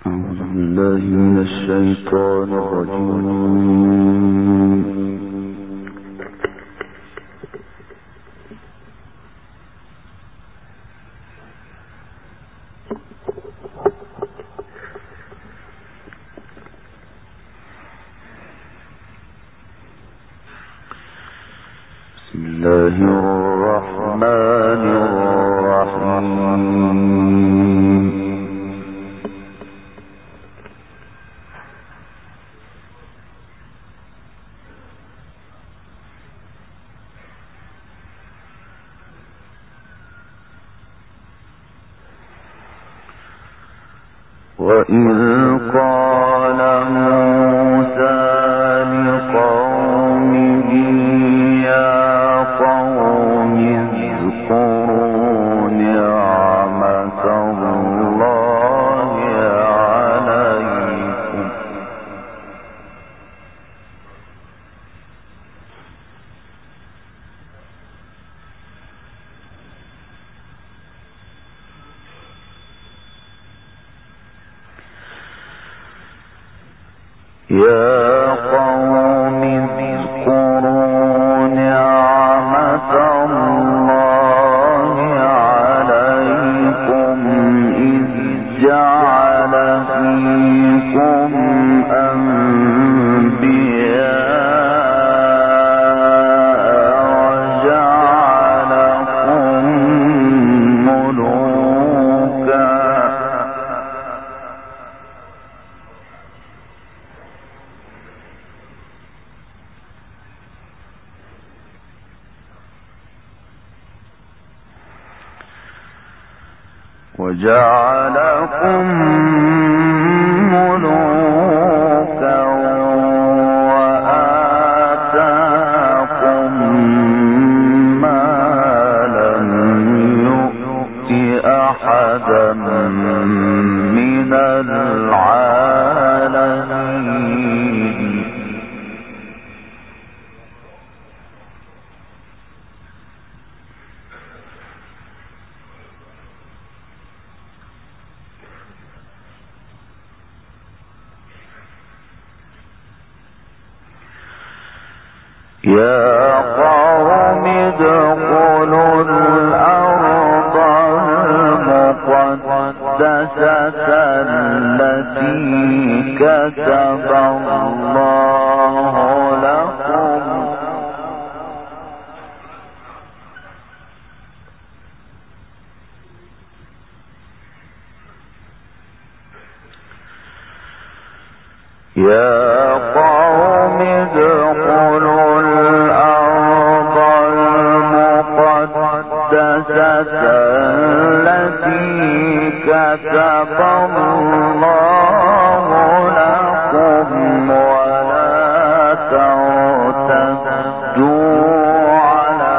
وجعلكم ملوكا وآتاكم ما لم يؤت أحدا من العالمين. يا قوم ادخلوا الأرض المقدسة التي كتب الله لكم التي كتب الله لكم ولا ترتدوا على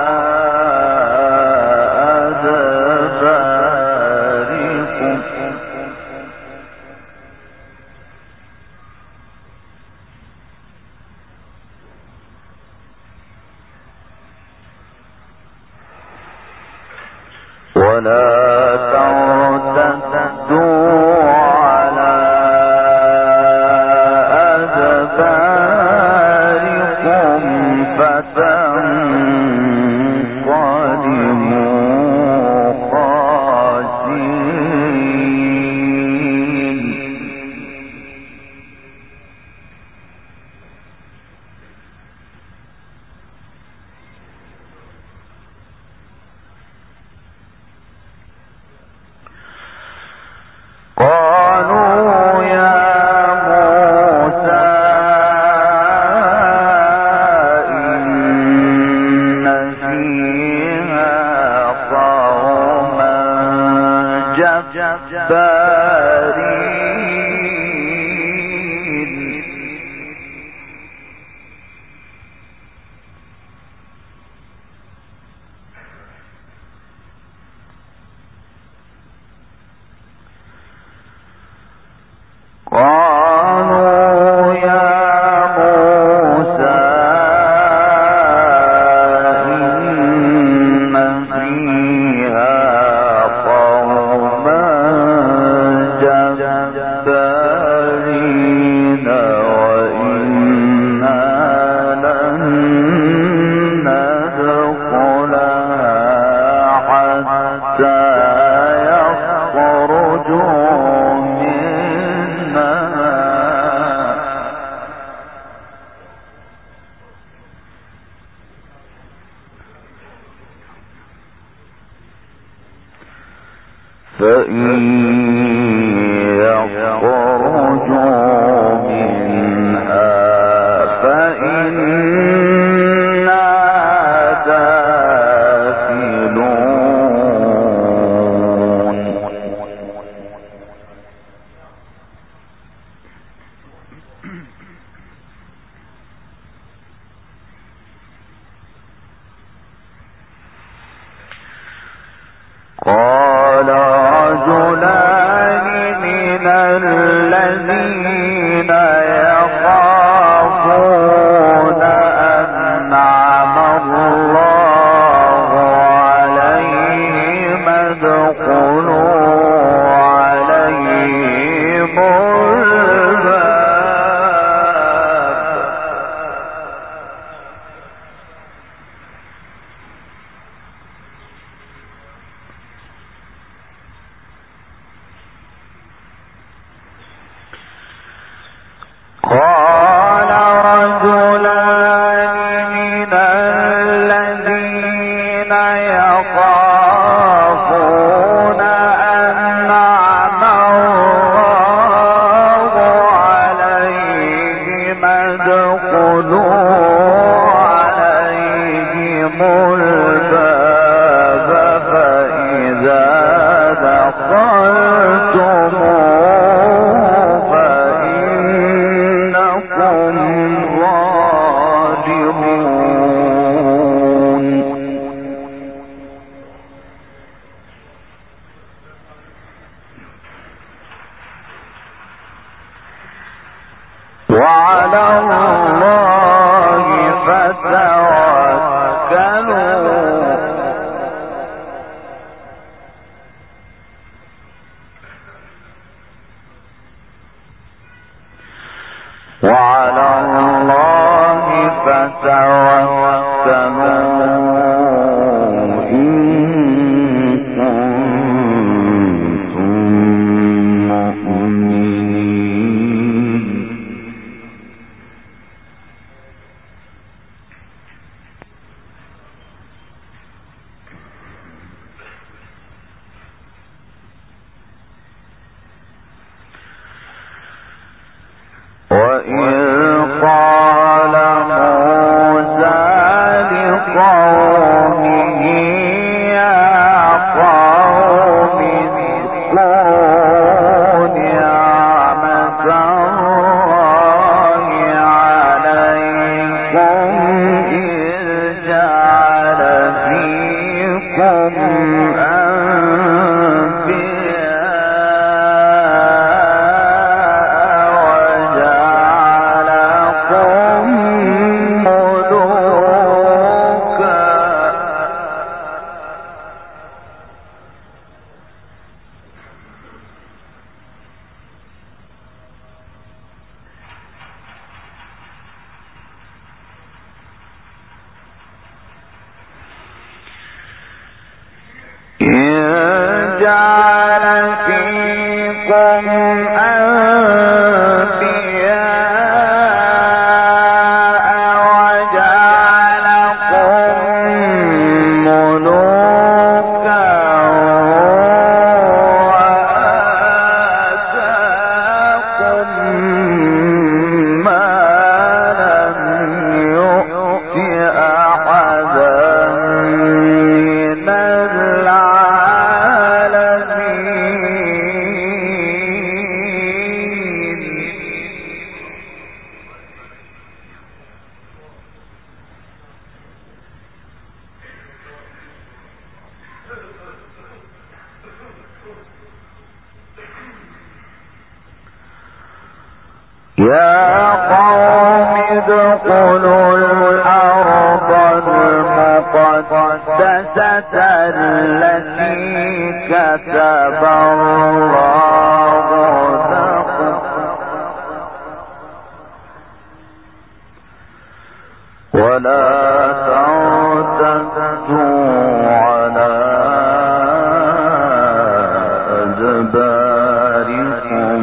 أدباركم فتنقلبوا خاسرين. قالوا يا موسى إن فيها قوما جبارين قالوا يا موسى إن فيها قوما جبارين الذين يخافون أنعم الله عليهم ادخلوا عليهم الباب قال رجلان من الذين يخافون أنعم الله عليهم ادخلوا عليهم الباب فإذا دخلتموه فإنكم ظالمون وعلى الله فتوكلوا وعلى الله فتوكلوا إن كنتم مؤمنين وإذ قال موسى لقومه يا قوم اذكروا نعمة الله عليكم إذ جعل فيكم جعل فيكم أنبياء وجعلكم ملوكا وآتاكم ما لم يؤت أحدا من يا قوم ادخلوا الأرض المقدسة التي كتب الله لكم ولا ترتدوا على أدباركم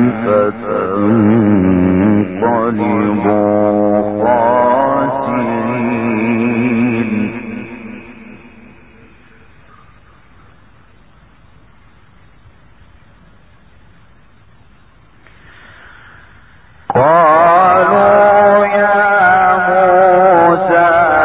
فتنقلبوا خاسرين قالوا يا موسى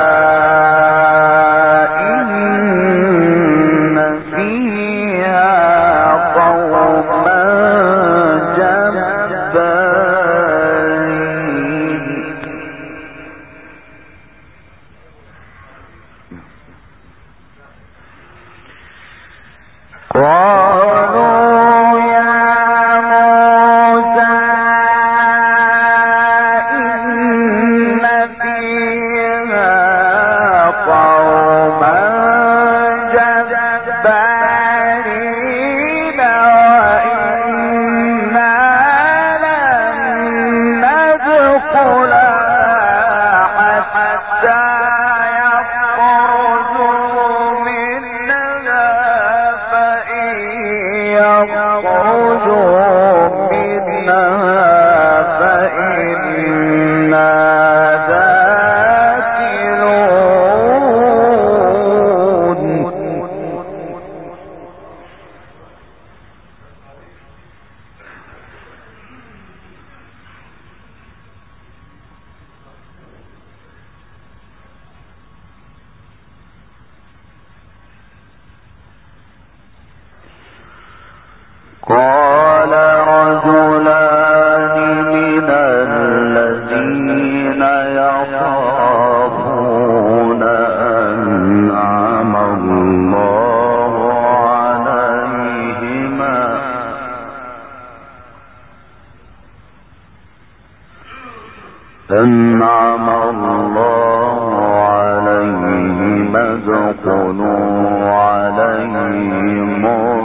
أنعم الله عليهم ادخلوا عليهم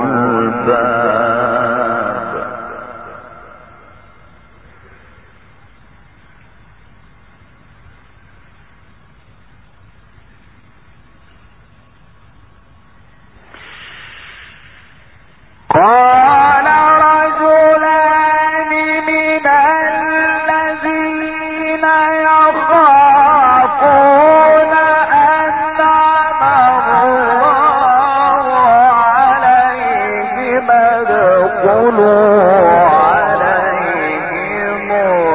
الباب قال رجلان من الذين يخافون أنعم الله عليهم ادخلوا عليهم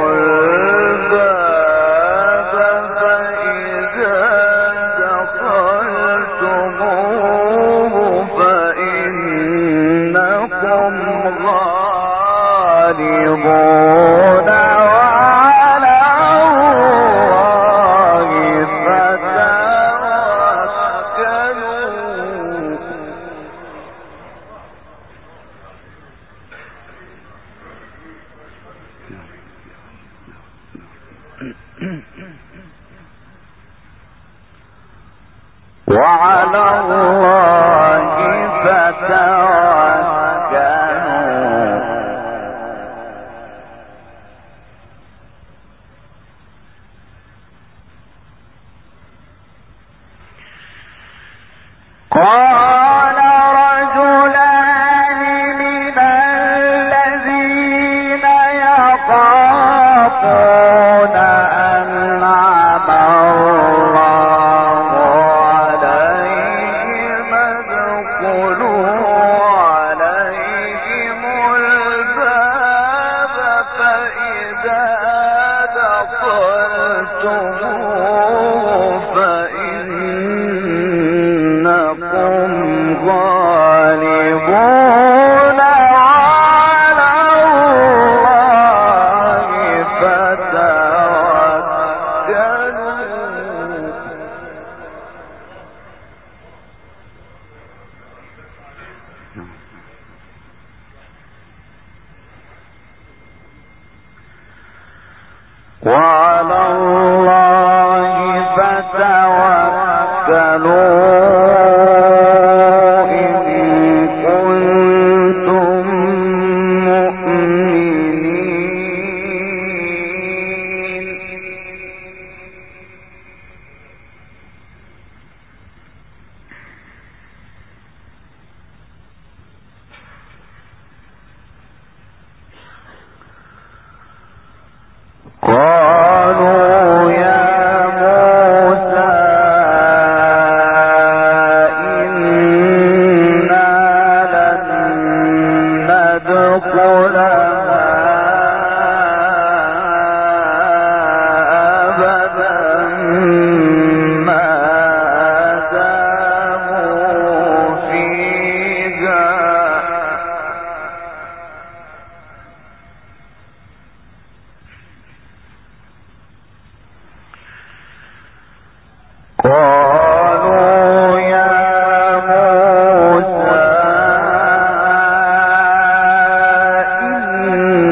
الباب فإذا دخلتموه فإنكم غالبون وعلى الله فتوكلوا وعلى الله فتوكلوا قال رجلان من الذين يخافون أنعم الله عليهم ادخلوا عليهم الباب فإذا دخلتموه فإنكم غالبون على الله فتوكلوا وعلى الله فتوكلوا إن كنتم مؤمنين قالوا يا موسى إنا لن ندخلها أبدا ما داموا فيها قالوا يا موسى إنا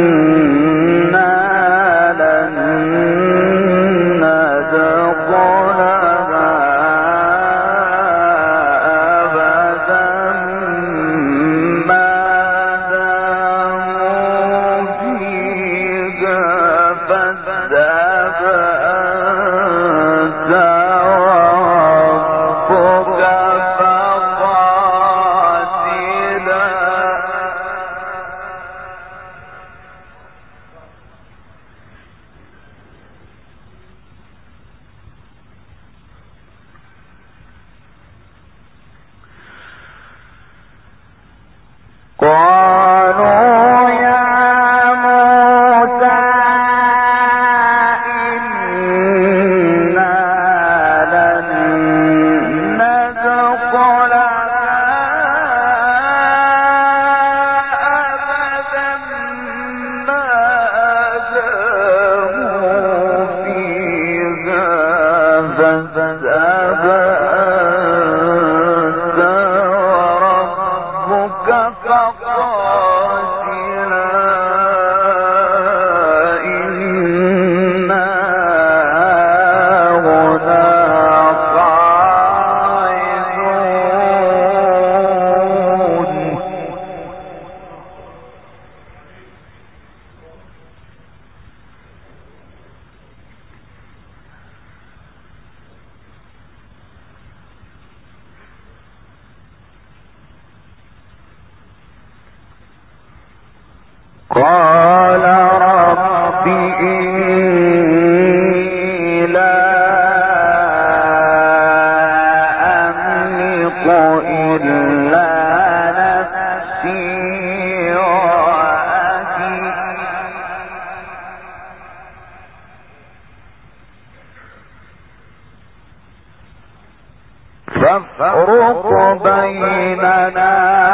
فافرق بيننا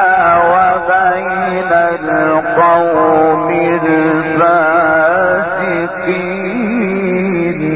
وبين القوم الفاسقين.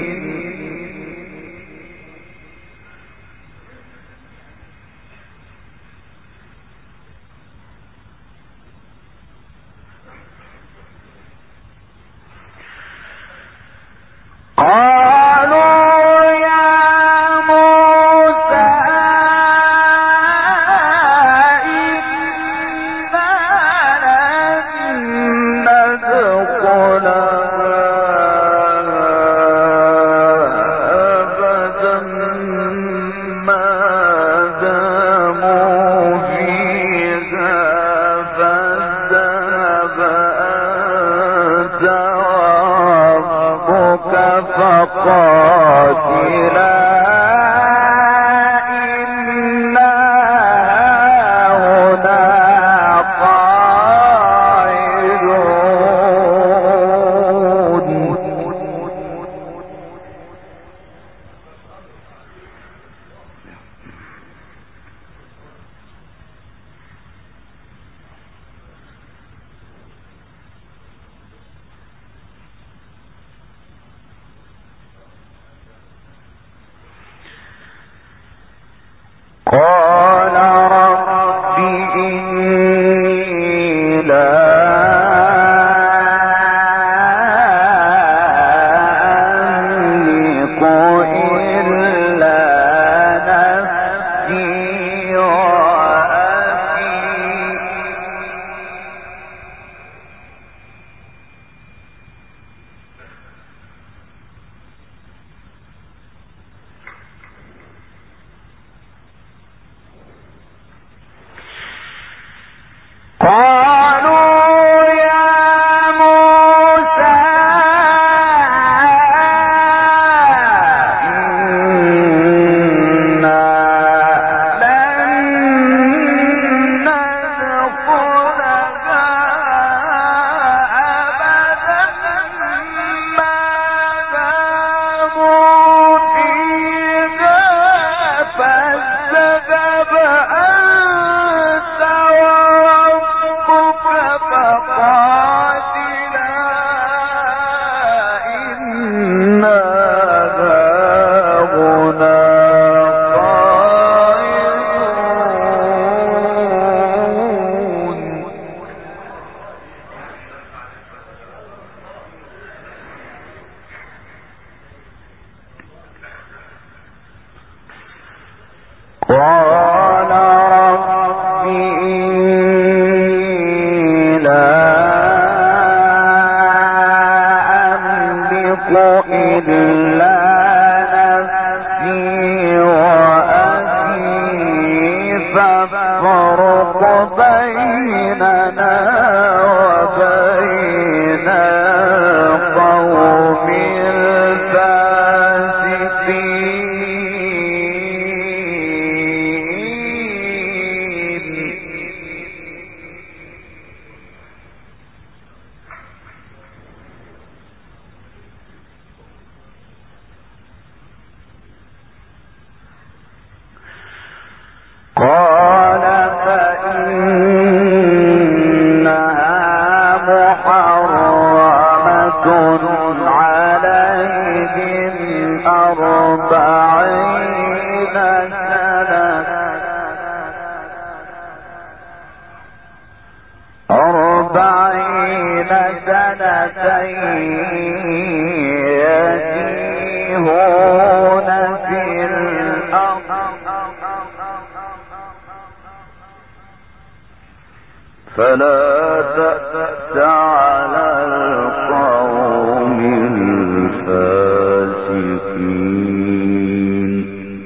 قال رب إني لا أملك إلا نفسي وأخي فافرق بيننا وبين القوم يتيهون في الأرض فلا تأس على القوم الفاسقين.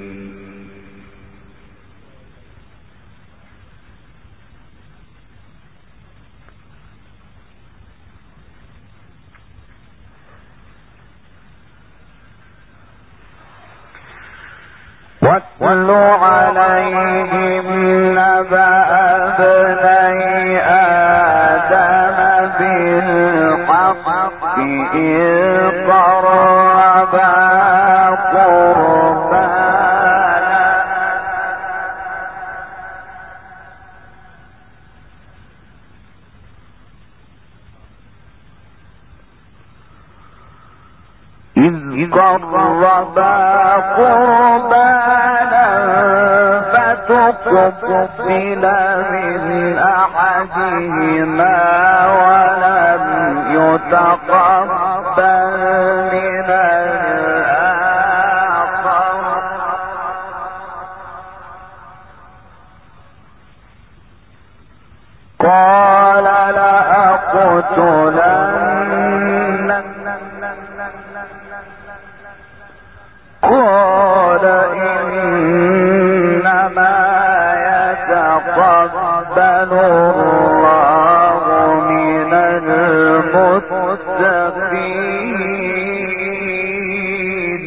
واتل عليهم نبأ ابني آدم بالحق إذ قربا قربانا قربا قربانا فتقبل من أحدهما ولم يتقبل من الآخر قال لأقتلنك قال إنما يتقبل الله من المتقين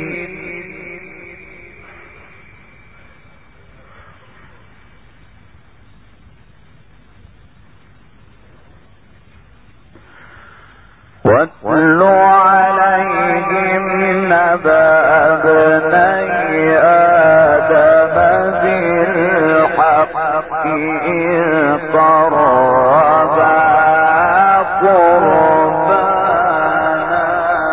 واتل عليهم نبأ ابني آدم بالحق إذ قربا قربانا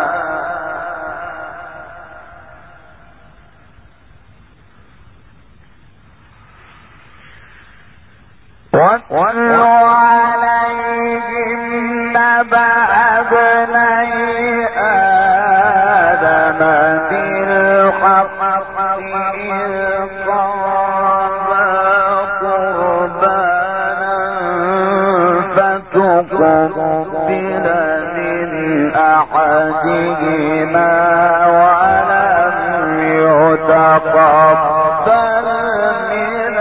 واتل عليهم نبأ ابني آدم بالحق إذ قربا قربانا فتقبل من أحدهما ولم يتقبل من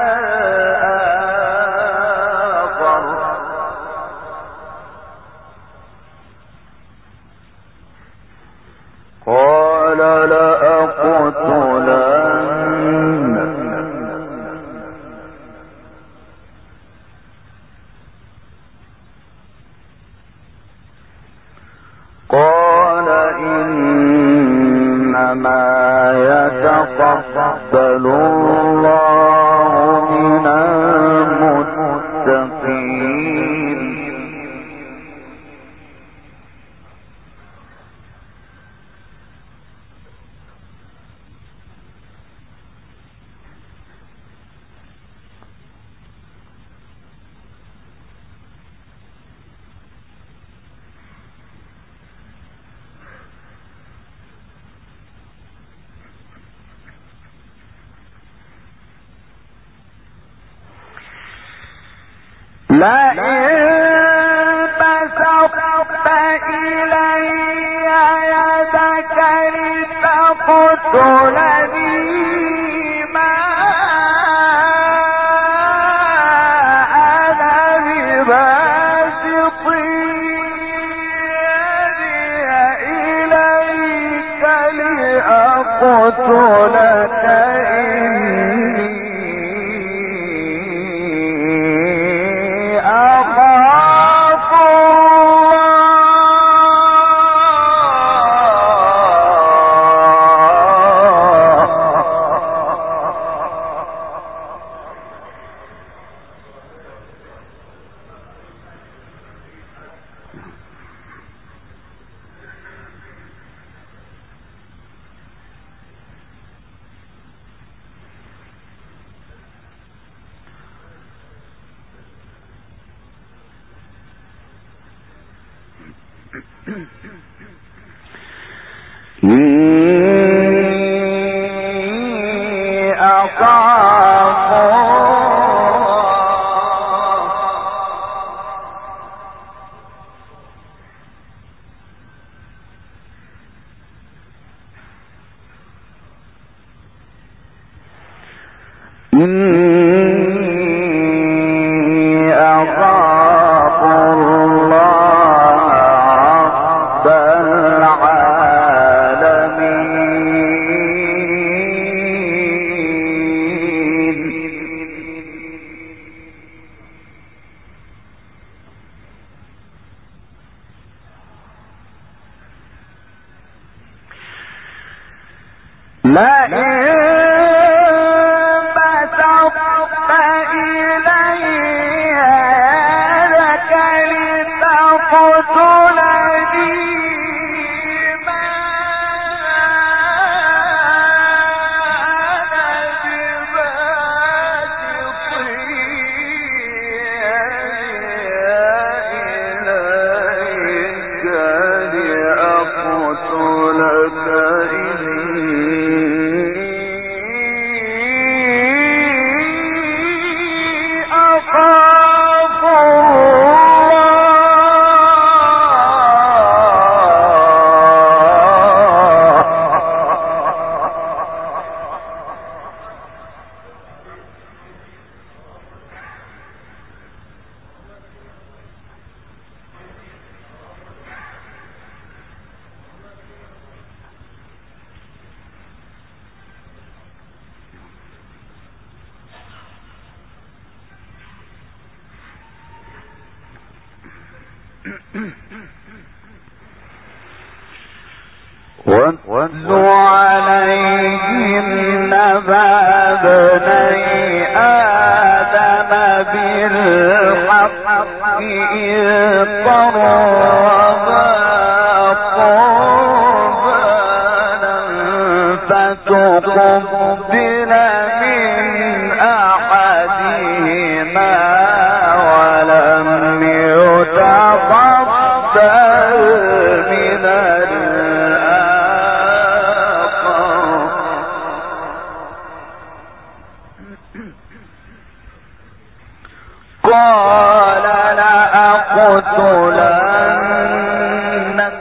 الآخر قال لأقتلنك قال إنما يتقبل الله من المتقين لئن بسطت إلي يدك لتقتلني ما أنا بباسط يدي إليك لأقتلك واتل عليهم نبأ ابني آدم بالحق إذ قربا قربانا فتقبل من أحدهما ولم يتقبل من قال لأقتلنك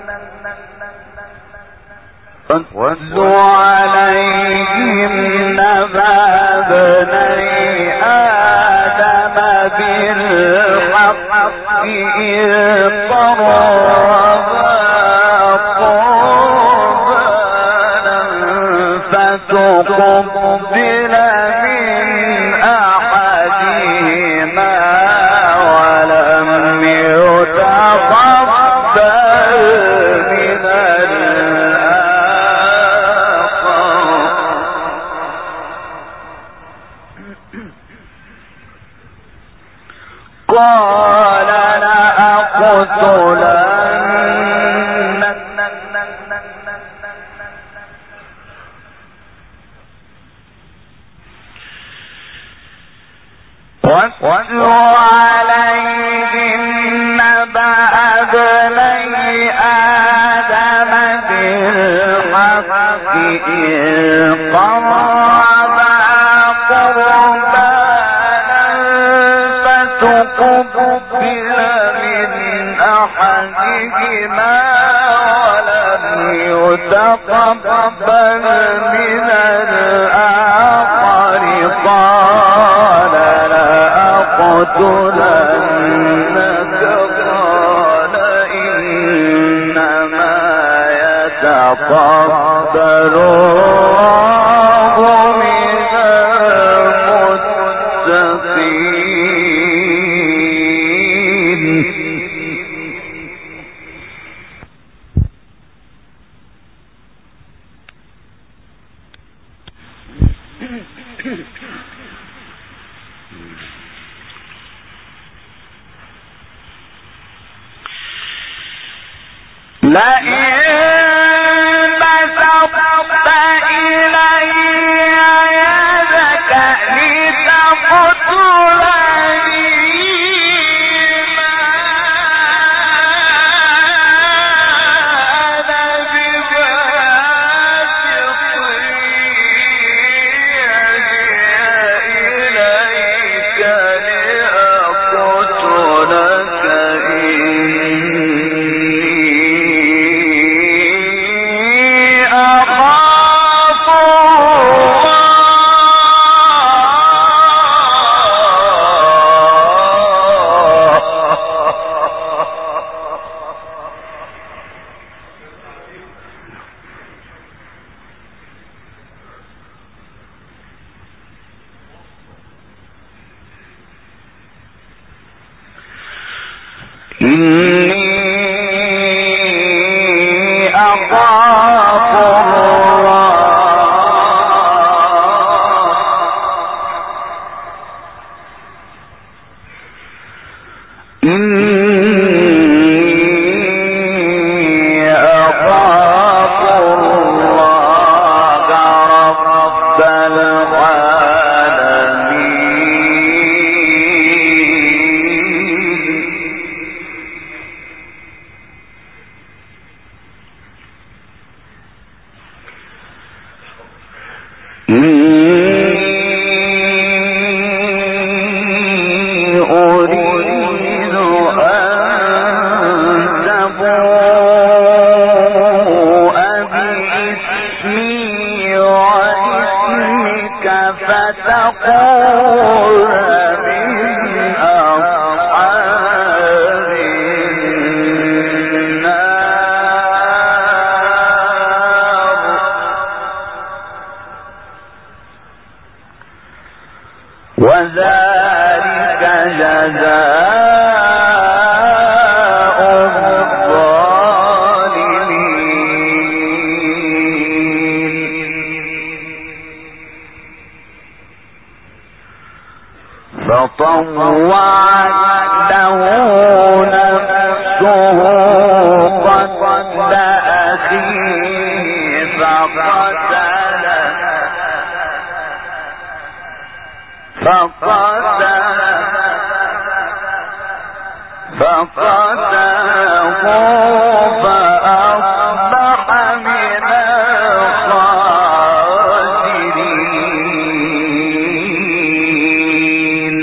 واتل عليهم نبأ ابني آدم بالحق إذ قربا قربانا فتقبل من أحدهما ولم يتقبل من قال لأقتلنك واتل عليهم نبأ ابني آدم بالحق إذ قربا قربانا فتقبل من أحدهما ولم يتقبل من الآخر قال لأقتلنك قال إنما يتقبل الله من المتقين. لئن بسطت إلي يدك لتقتلني ما أنا بباسط يدي إليك لأقتلك فطوعت له نفسه قتل أخيه فقتله فأصبح من الخاسرين.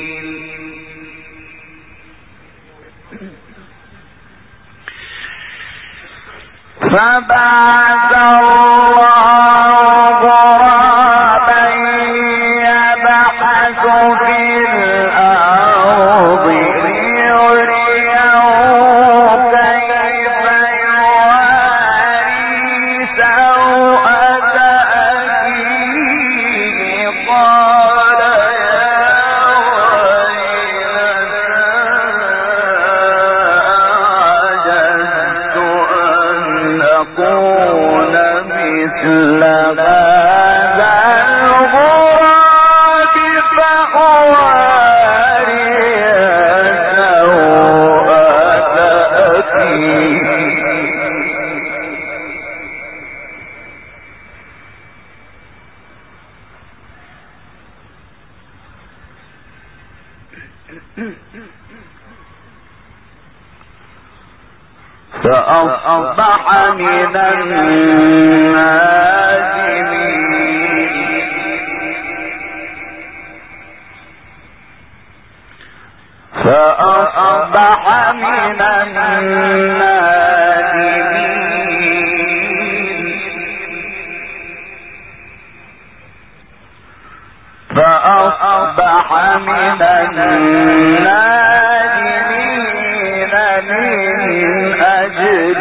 فبعث الله غرابا يبحث في الأرض ليريه كيف يواري سوءة أخيه قال مثل هذا الغراب فأواري سوءة أخيه. فأصبح من النادمين من أجل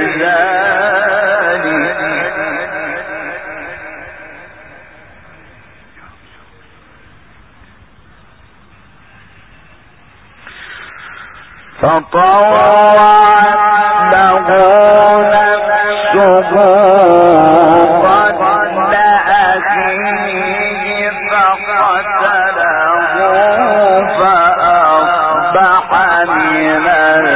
ذلك. فطوعت له نفسه قتل أخيه فقتله فأصبح من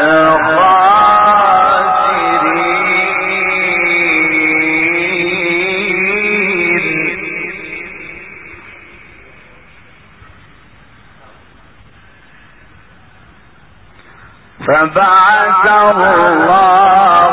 الخاسرين. فبعث الله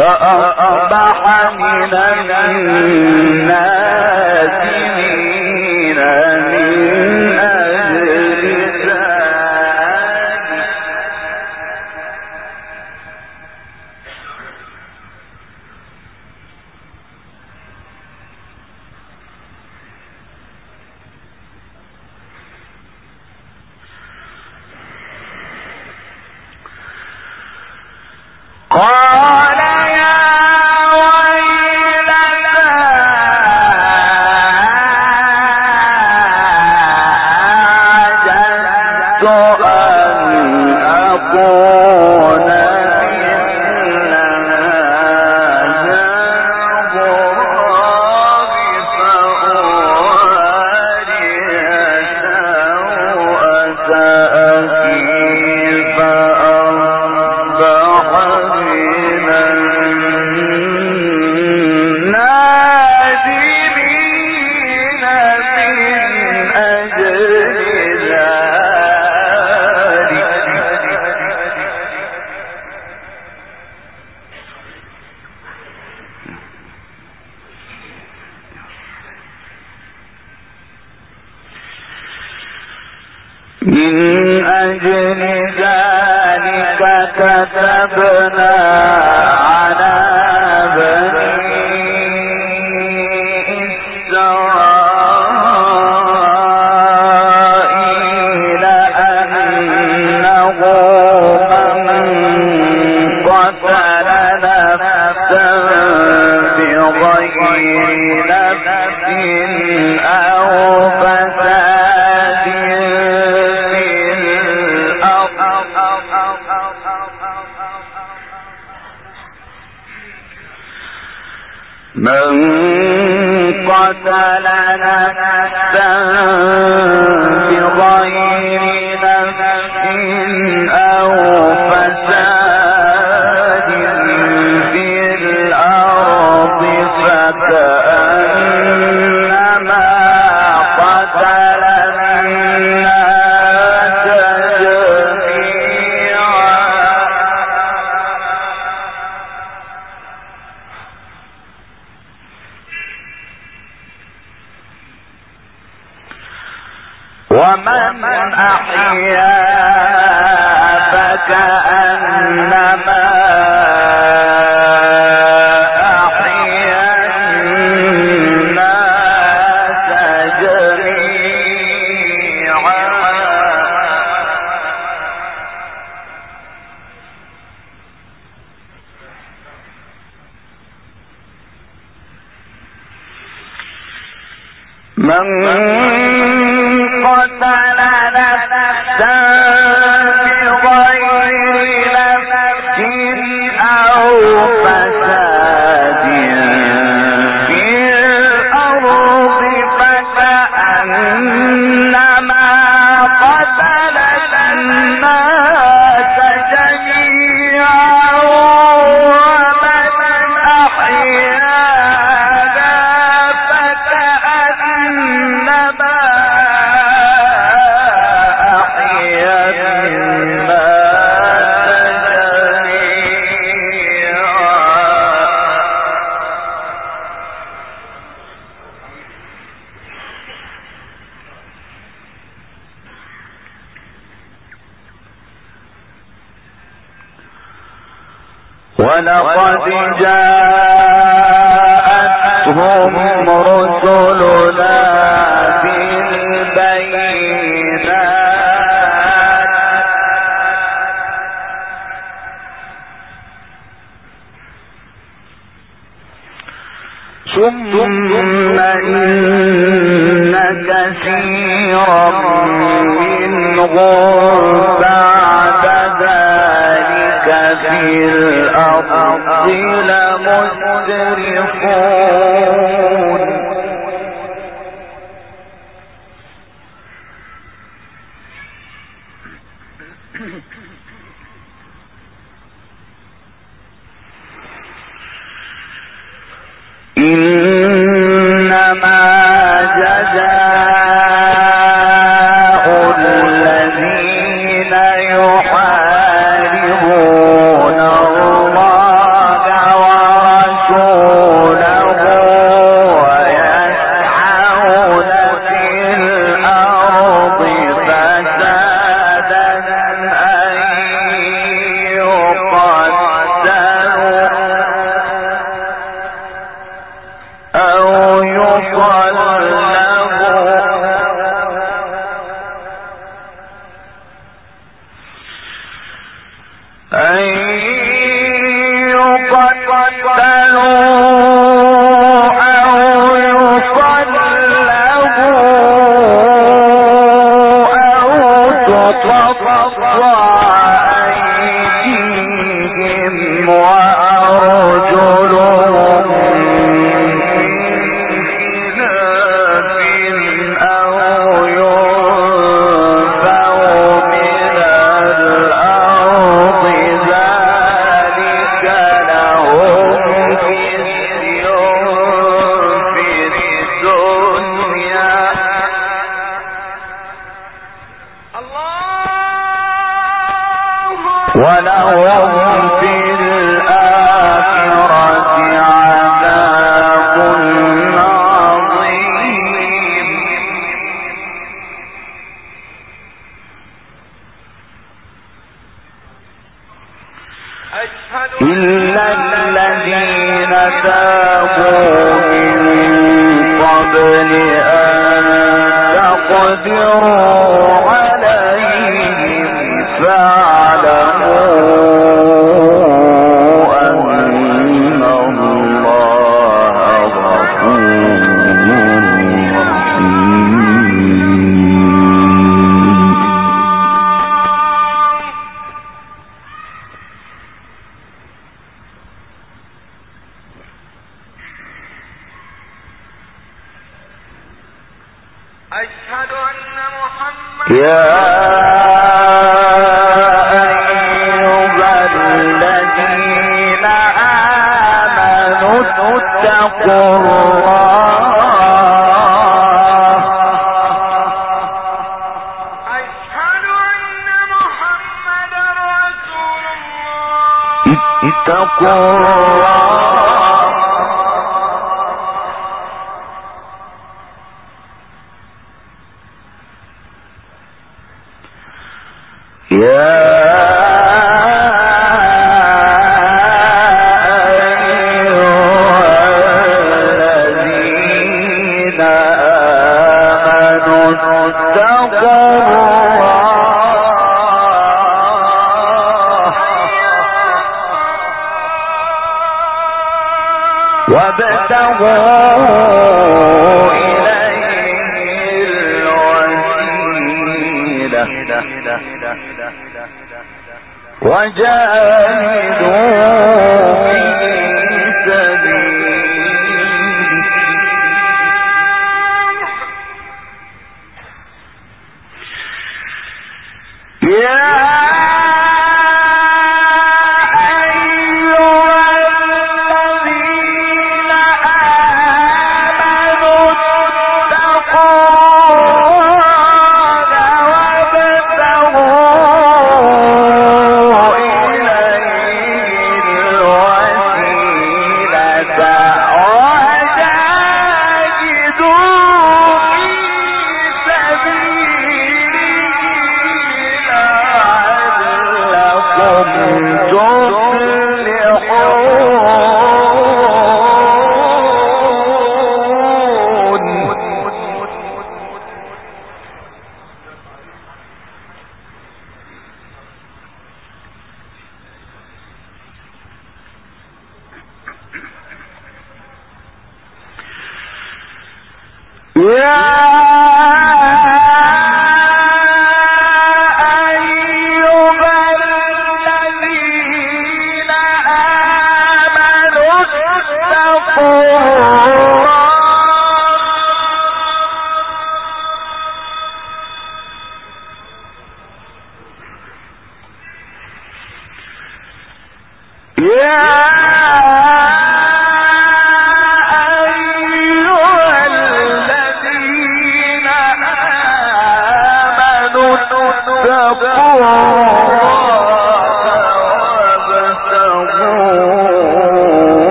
فأصبح من النادمين من أجل ذلك. قال يا ويلتى عجزت أن أكون مثل هذا الغراب فأواري سوءة أخي فأصبح من النادمين من أجل ذلك كتبنا على بني إسرائيل أنه من قتل نفسا بغير نفس أو فساد من قتل نفسا بغير نفس أو فساد في الأرض فكأنما قتل الناس جميعا ومن أحيا فكأنما أحيا الناس جميعا من قتل نفسا بغير نفس أو فساد في الأرض فكأنما قتل الناس جميعا ومن أحياها فكأنما أحيا الناس جميعا ولقد جاءتهم رسلنا بالبينات ثم إن كثيرا منهم بعد ذلك في الأرض لمسرفون إنما جزاء الذين يحاربون الله ولهم في الآخرة عذاب عظيم إلا الذين تابوا من قبل أن تقدروا عليهم فاعلموا أن الله غفور أشهد أن محمد يا أيها الذين آمنوا اتقوا الله أشهد أن محمد رسول الله اتقوا الله وابتغوا إليه الوسيلة وجاهدوا في سبيله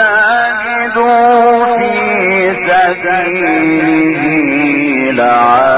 وجاهدوا في سبيله لعلكم